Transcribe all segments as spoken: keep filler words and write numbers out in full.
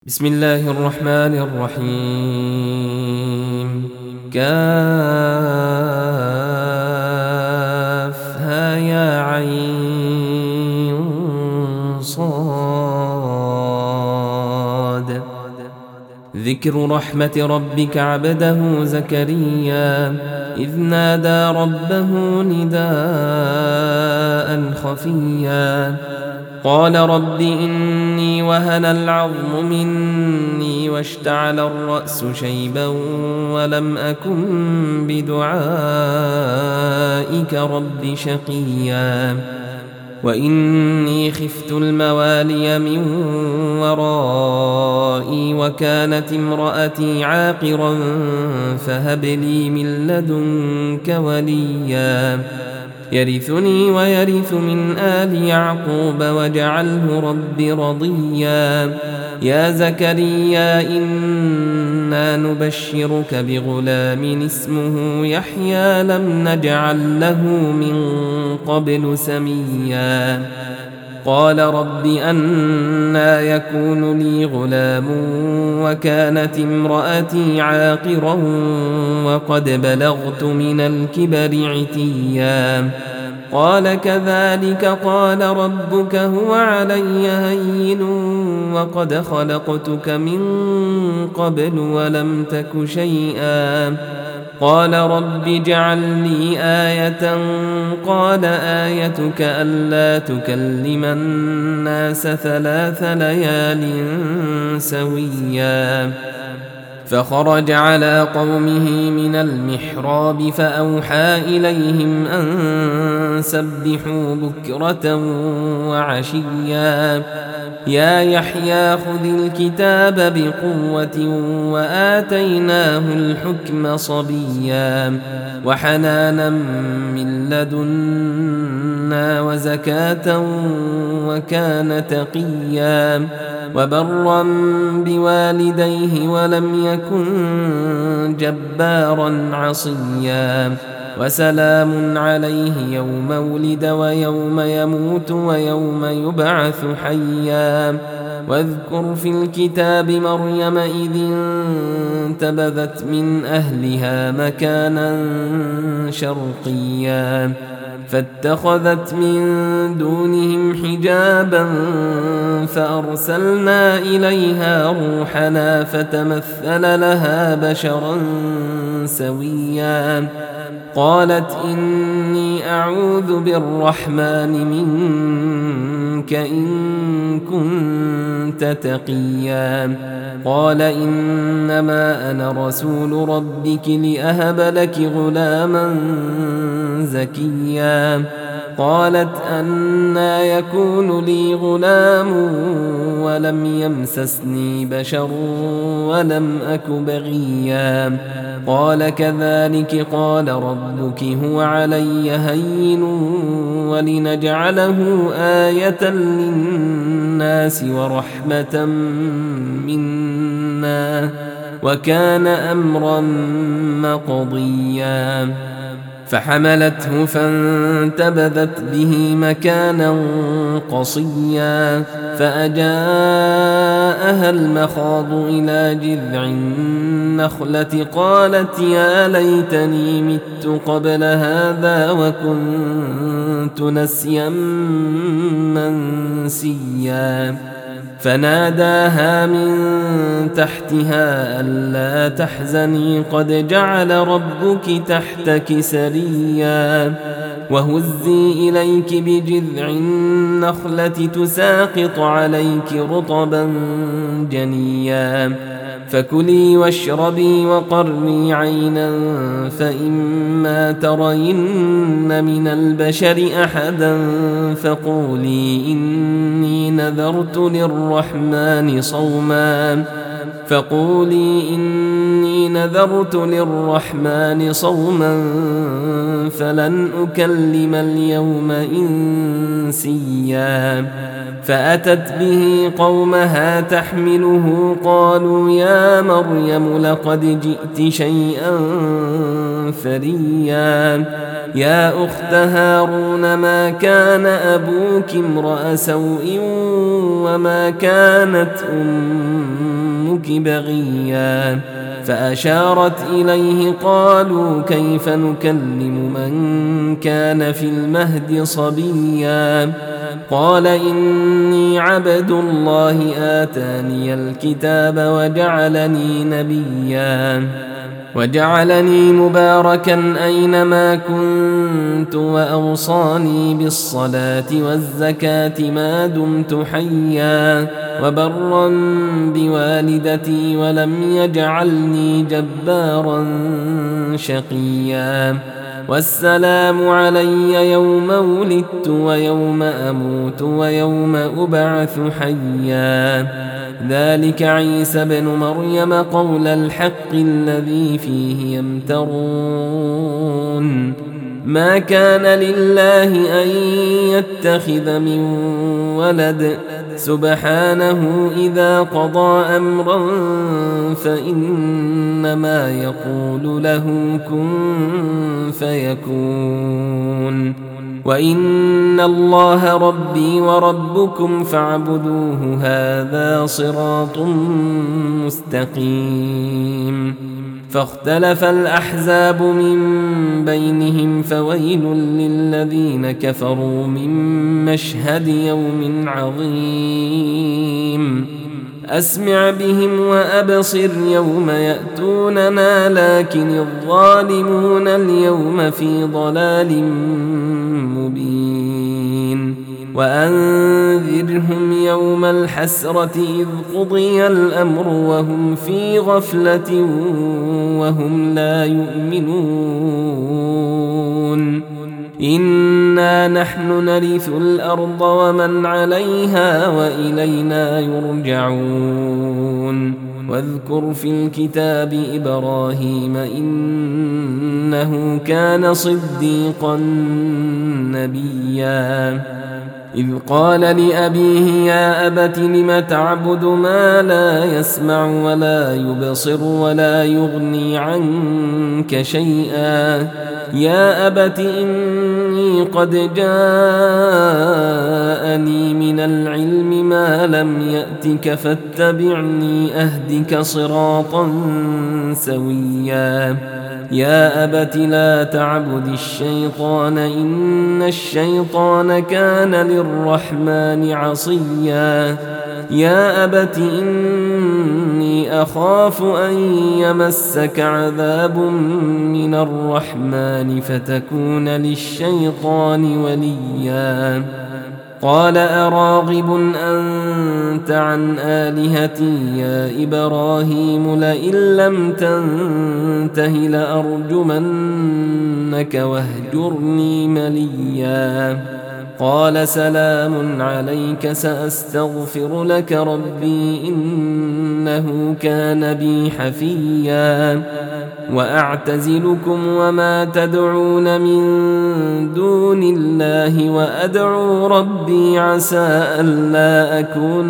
بسم الله الرحمن الرحيم. كافها يا عين صاد. ذكر رحمة ربك عبده زكريا إذ نادى ربه نداء خفيا قال رب إني وهن العظم مني واشتعل الرأس شيبا ولم أكن بدعائك رب شقيا وإني خفت الموالي من ورائي وكانت امرأتي عاقرا فهب لي من لدنك وليا يرثني ويرث من آل يعقوب واجعله رب رضيا. يا زكريا إنا نبشرك بغلام اسمه يحيى لم نجعل له من قبل سميا قال رب أنى يكون لي غلام وكانت امرأتي عاقرا وقد بلغت من الكبر عتيا قال كذلك قال ربك هو علي هين وقد خلقتك من قبل ولم تك شيئا قال رب اجعل لي آية قال آيتك ألا تكلم الناس ثلاث ليال سويا فخرج على قومه من المحراب فأوحى إليهم أن سبحوا بكرة وعشيا يا يحيى خذ الكتاب بقوة وآتيناه الحكم صبيا وحنانا من لدنا وزكاة وكان تقيا وبرا بوالديه ولم يكن جبارا عصيا وسلام عليه يوم ولد ويوم يموت ويوم يبعث حيا واذكر في الكتاب مريم إذ انتبذت من أهلها مكانا شرقيا فاتخذت من دونهم حجابا فأرسلنا إليها روحنا فتمثل لها بشرا سويا قالت إني أعوذ بالرحمن منك إن كنت تقيا قال إنما أنا رسول ربك لأهب لك غلاما زكيا قالت أنى يكون لي غلام ولم يمسسني بشر ولم أك بغيا قال كذلك قال ربك هو علي هين ولنجعله آية للناس ورحمة منا وكان أمرا مقضيا فحملته فانتبذت به مكانا قصيا فأجاءها المخاض إلى جذع النخلة قالت يا ليتني مت قبل هذا وكنت نسيا منسيا فناداها من تحتها ألا تحزني قد جعل ربك تحتك سريا وهزي إليك بجذع النخلة تساقط عليك رطبا جنيا فكلي واشربي وقري عينا فإما ترين من البشر أحدا فقولي إني نذرت للرحمن صوما فقولي إني نذرت للرحمن صوما فلن أكلم اليوم إنسيا فأتت به قومها تحمله قالوا يا مريم لقد جئت شيئا فريا يا أخت هارون ما كان أبوك امرأ سوء وما كانت أمك الملك بغيا فأشارت إليه قالوا كيف نكلم من كان في المهد صبيا قال إني عبد الله آتاني الكتاب وجعلني نبيا وجعلني مباركا أينما كنت وأوصاني بالصلاة والزكاة ما دمت حيا وبرا بوالدتي ولم يجعلني جبارا شقيا والسلام علي يوم ولدت ويوم أموت ويوم أبعث حيا ذلك عيسى بن مريم قول الحق الذي فيه يمترون ما كان لله أن يتخذ من ولد سبحانه إذا قضى أمرا فإنما يقول له كن فيكون وإن الله ربي وربكم فاعبدوه هذا صراط مستقيم فاختلف الأحزاب من بينهم فويل للذين كفروا من مشهد يوم عظيم أسمع بهم وأبصر يوم يأتوننا لكن الظالمون اليوم في ضلال مبين وأنذرهم يوم الحسرة إذ قضي الأمر وهم في غفلة وهم لا يؤمنون إنا نحن نرث الأرض ومن عليها وإلينا يرجعون واذكر في الكتاب إبراهيم إنه كان صديقا نبيا إذ قال لأبيه يا أبت لم تعبد ما لا يسمع ولا يبصر ولا يغني عنك شيئا يا أبت إني قد جاءني من العلم ما لم يأتك فاتبعني أهدك صراطا سويا يا أبت لا تعبد الشيطان إن الشيطان كان للرحمن عصيا يا أبت إني أخاف أن يمسك عذاب من الرحمن فتكون للشيطان وليا قال أراغب أنت عن آلهتي يا إبراهيم لئن لم تنته لأرجمنك واهجرني مليا قال سلام عليك سأستغفر لك ربي إنه كان بي حفيا وأعتزلكم وما تدعون من دون الله وأدعو ربي عسى ألا أكون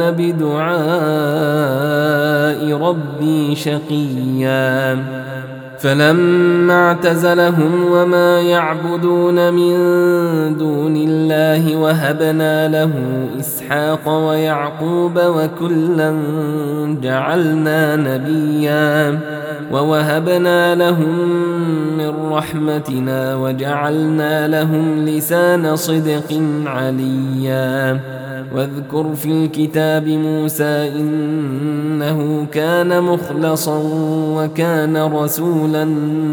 بدعاء ربي شقيا فلما اعتزلهم وما يعبدون من دون الله وهبنا له إسحاق ويعقوب وكلا جعلنا نبيا ووهبنا لهم من رحمتنا وجعلنا لهم لسان صدق عليا واذكر في الكتاب موسى إنه كان مخلصا وكان رسولا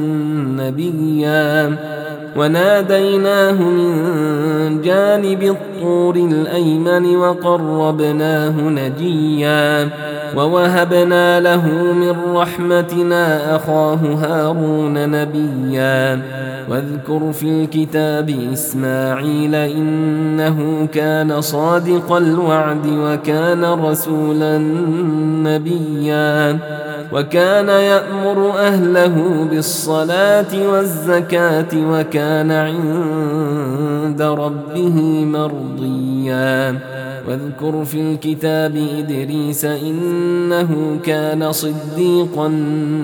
نبيا وناديناه من جانب الطور الأيمن وقربناه نجيا ووهبنا له من رحمتنا أخاه هارون نبيا واذكر في الكتاب إسماعيل إنه كان صادق الوعد وكان رسولا نبيا وكان يأمر أهله بالصلاة والزكاة وكان عند ربه مرضيا واذكر في الكتاب إدريس إنه كان صديقا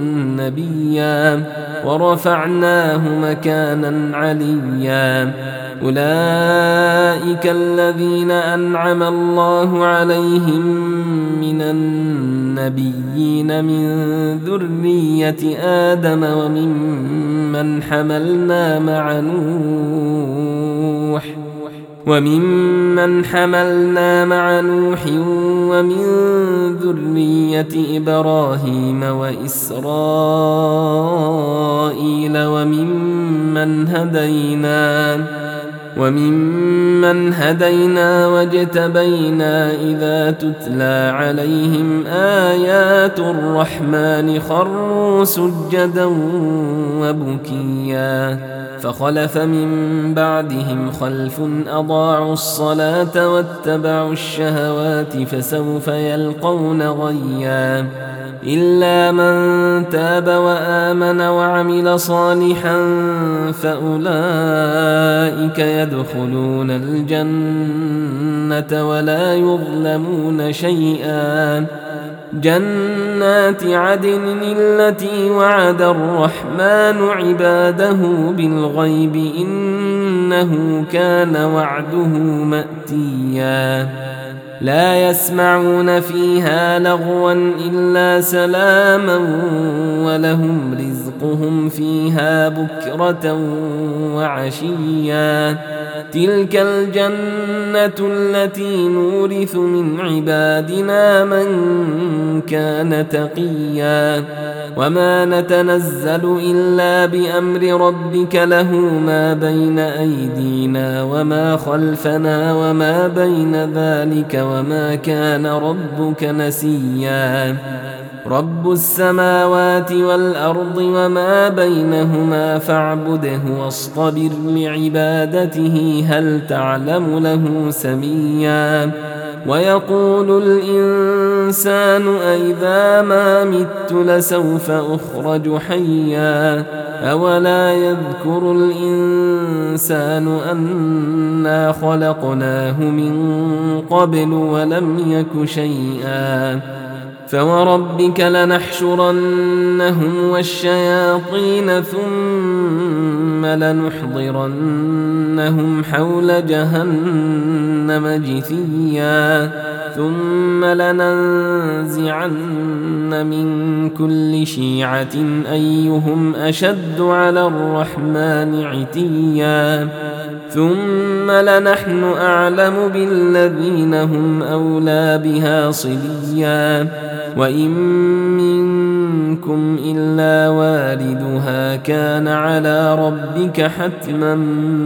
نبيا ورفعناه مكانا عليا أولئك الذين أنعم الله عليهم من النبيين من ذرية آدم وممن حملنا مع نوح وممن حملنا مع نوح ومن ذرية إبراهيم وإسرائيل وممن هدينا وممن هدينا واجتبينا إذا تتلى عليهم آيات الرحمن خروا سجدا وبكيا فخلف من بعدهم خلف أضاعوا الصلاة واتبعوا الشهوات فسوف يلقون غيا إلا من تاب وآمن وعمل صالحا فأولئك يدخلون الجنة ولا يظلمون شيئا جنات عدن التي وعد الرحمن عباده بالغيب إنه كان وعده مأتيا لا يسمعون فيها لغوا إلا سلاما ولهم رزقهم فيها بكرة وعشيا تلك الجنة التي نورث من عبادنا من كان تقيا وما نتنزل إلا بأمر ربك له ما بين أيدينا وما خلفنا وما بين ذلك وما كان ربك نسيا رب السماوات والأرض وما بينهما فاعبده واصطبر لعبادته هل تعلم له سميا ويقول الإنسان أئذا ما مت لسوف أخرج حيا أولا يذكر الإنسان أنا خلقناه من قبل ولم يك شيئا فوربك لنحشرنهم والشياطين ثم لنحضرنهم حول جهنم جثيا ثم لننزعن من كل شيعة أيهم أشد على الرحمن عتيا ثم لنحن أعلم بالذين هم أولى بها صليا وإن منكم إلا واردها كان على ربك حتما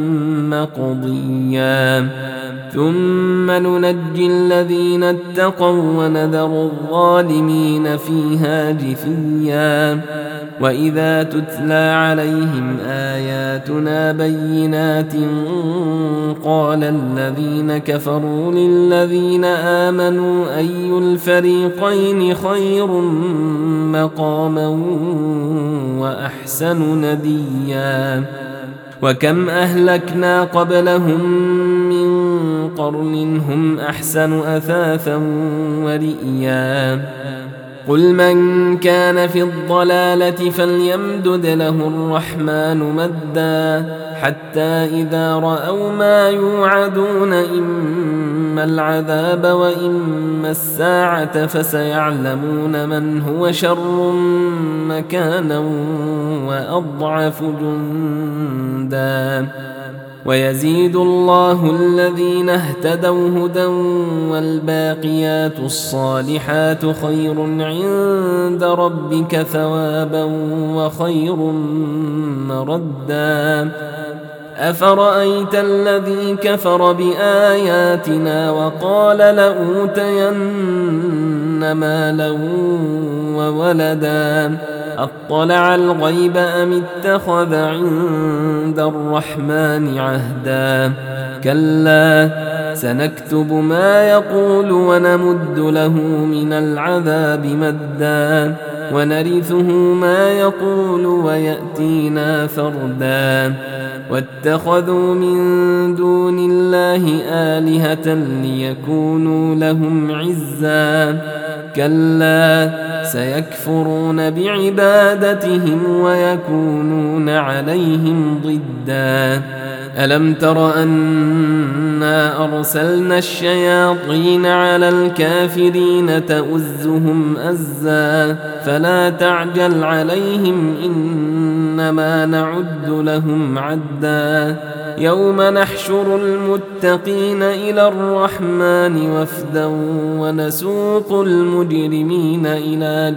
مقضيا ثم ننجي الذين اتقوا ونذر الظالمين فيها جثيا وإذا تتلى عليهم آياتنا بينات قال الذين كفروا للذين آمنوا أي الفريقين خير مقاما وأحسن نديا وكم أهلكنا قبلهم من قرن هم أحسن أثاثا ورئيا قل من كان في الضلالة فليمدد له الرحمن مدا حتى إذا رأوا ما يوعدون إما العذاب وإما الساعة فسيعلمون من هو شر مكانا وأضعف جندا ويزيد الله الذين اهتدوا هدى والباقيات الصالحات خير عند ربك ثوابا وخير مردا أفرأيت الذي كفر بآياتنا وقال لأوتين مالا وولدا أطلع الغيب أم اتخذ عند الرحمن عهدا كلا سنكتب ما يقول ونمد له من العذاب مدا ونرثه ما يقول ويأتينا فردا واتخذوا من دون الله آلهة ليكونوا لهم عزا كلا سيكفرون بعبادتهم ويكونون عليهم ضدا ألم تر أنا أرسلنا الشياطين على الكافرين تؤزهم أزا فلا تعجل عليهم إنما نعد لهم عدا يوم نحشر المتقين إلى الرحمن وفدا ونسوق المجرمين إلى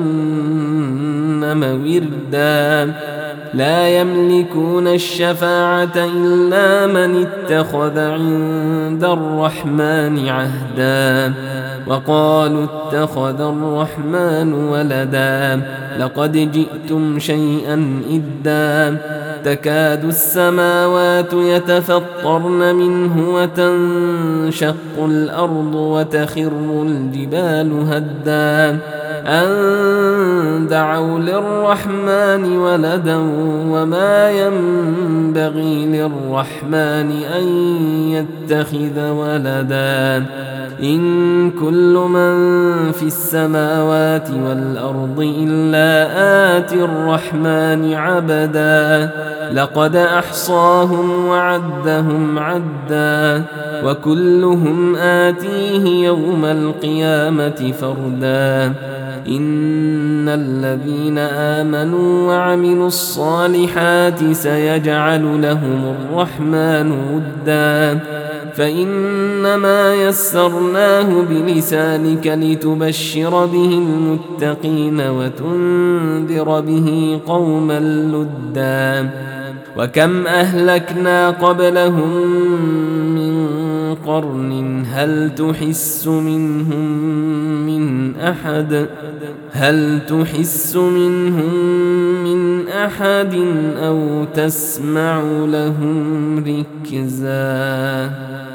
جهنم وردا لا يملكون الشفاعة إلا من اتخذ عند الرحمن عهدا وقالوا اتخذ الرحمن ولدا لقد جئتم شيئا إدا تكاد السماوات يتفطرن منه وتنشق الأرض وتخر الجبال هدا أن دعوا للرحمن ولدا وما ينبغي للرحمن أن يتخذ ولدا إن كل من في السماوات والأرض إلا آتي الرحمن عبدا لقد أحصاهم وعدهم عدا وكلهم آتيه يوم القيامة فردا إن الذين آمنوا وعملوا الصالحات سيجعل لهم الرحمن ودا فإنما يسرناه بلسانك لتبشر به المتقين وتنذر به قوما لدا وكم أهلكنا قبلهم من قرن هل تحس منهم من أحد هل تحس منهم من أحد أو تسمع لهم ركزا.